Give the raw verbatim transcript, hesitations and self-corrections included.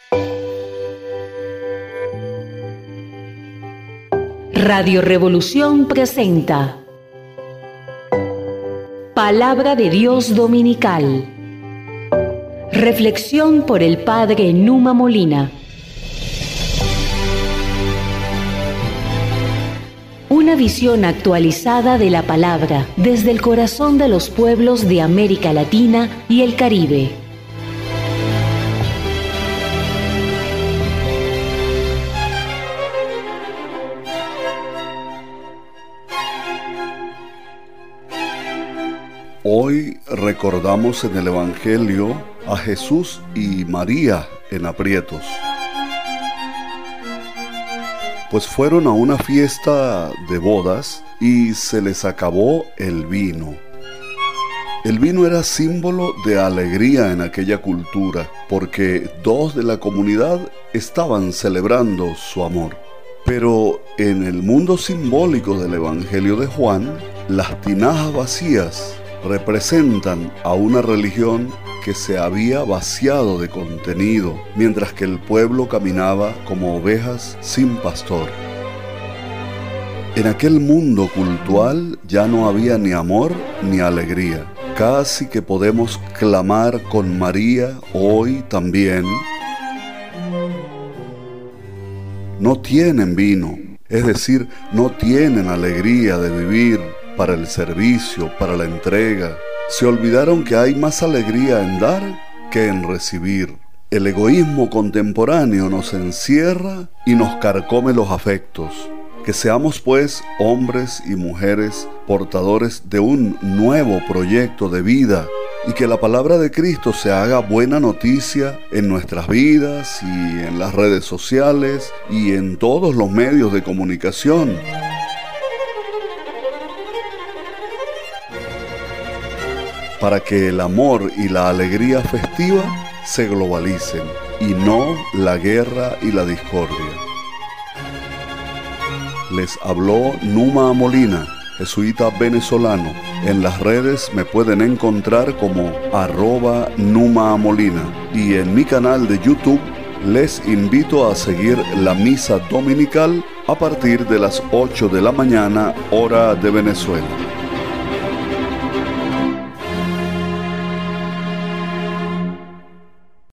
Radio Revolución presenta Palabra de Dios Dominical. Reflexión por el Padre Numa Molina. Una visión actualizada de la palabra desde el corazón de los pueblos de América Latina y el Caribe. Hoy recordamos en el Evangelio a Jesús y María en aprietos, pues fueron a una fiesta de bodas y se les acabó el vino. El vino era símbolo de alegría en aquella cultura, porque dos de la comunidad estaban celebrando su amor. Pero en el mundo simbólico del Evangelio de Juan, las tinajas vacías representan a una religión que se había vaciado de contenido, mientras que el pueblo caminaba como ovejas sin pastor. En aquel mundo cultural ya no había ni amor ni alegría. Casi que podemos clamar con María hoy también: no tienen vino, es decir, no tienen alegría de vivir para el servicio, para la entrega. Se olvidaron que hay más alegría en dar que en recibir. El egoísmo contemporáneo nos encierra y nos carcome los afectos. Que seamos pues hombres y mujeres portadores de un nuevo proyecto de vida, y que la palabra de Cristo se haga buena noticia en nuestras vidas y en las redes sociales y en todos los medios de comunicación. Para que el amor y la alegría festiva se globalicen y no la guerra y la discordia. Les habló Numa Molina, jesuita venezolano. En las redes me pueden encontrar como arroba Numa Molina, y en mi canal de YouTube les invito a seguir la misa dominical a partir de las ocho de la mañana, hora de Venezuela.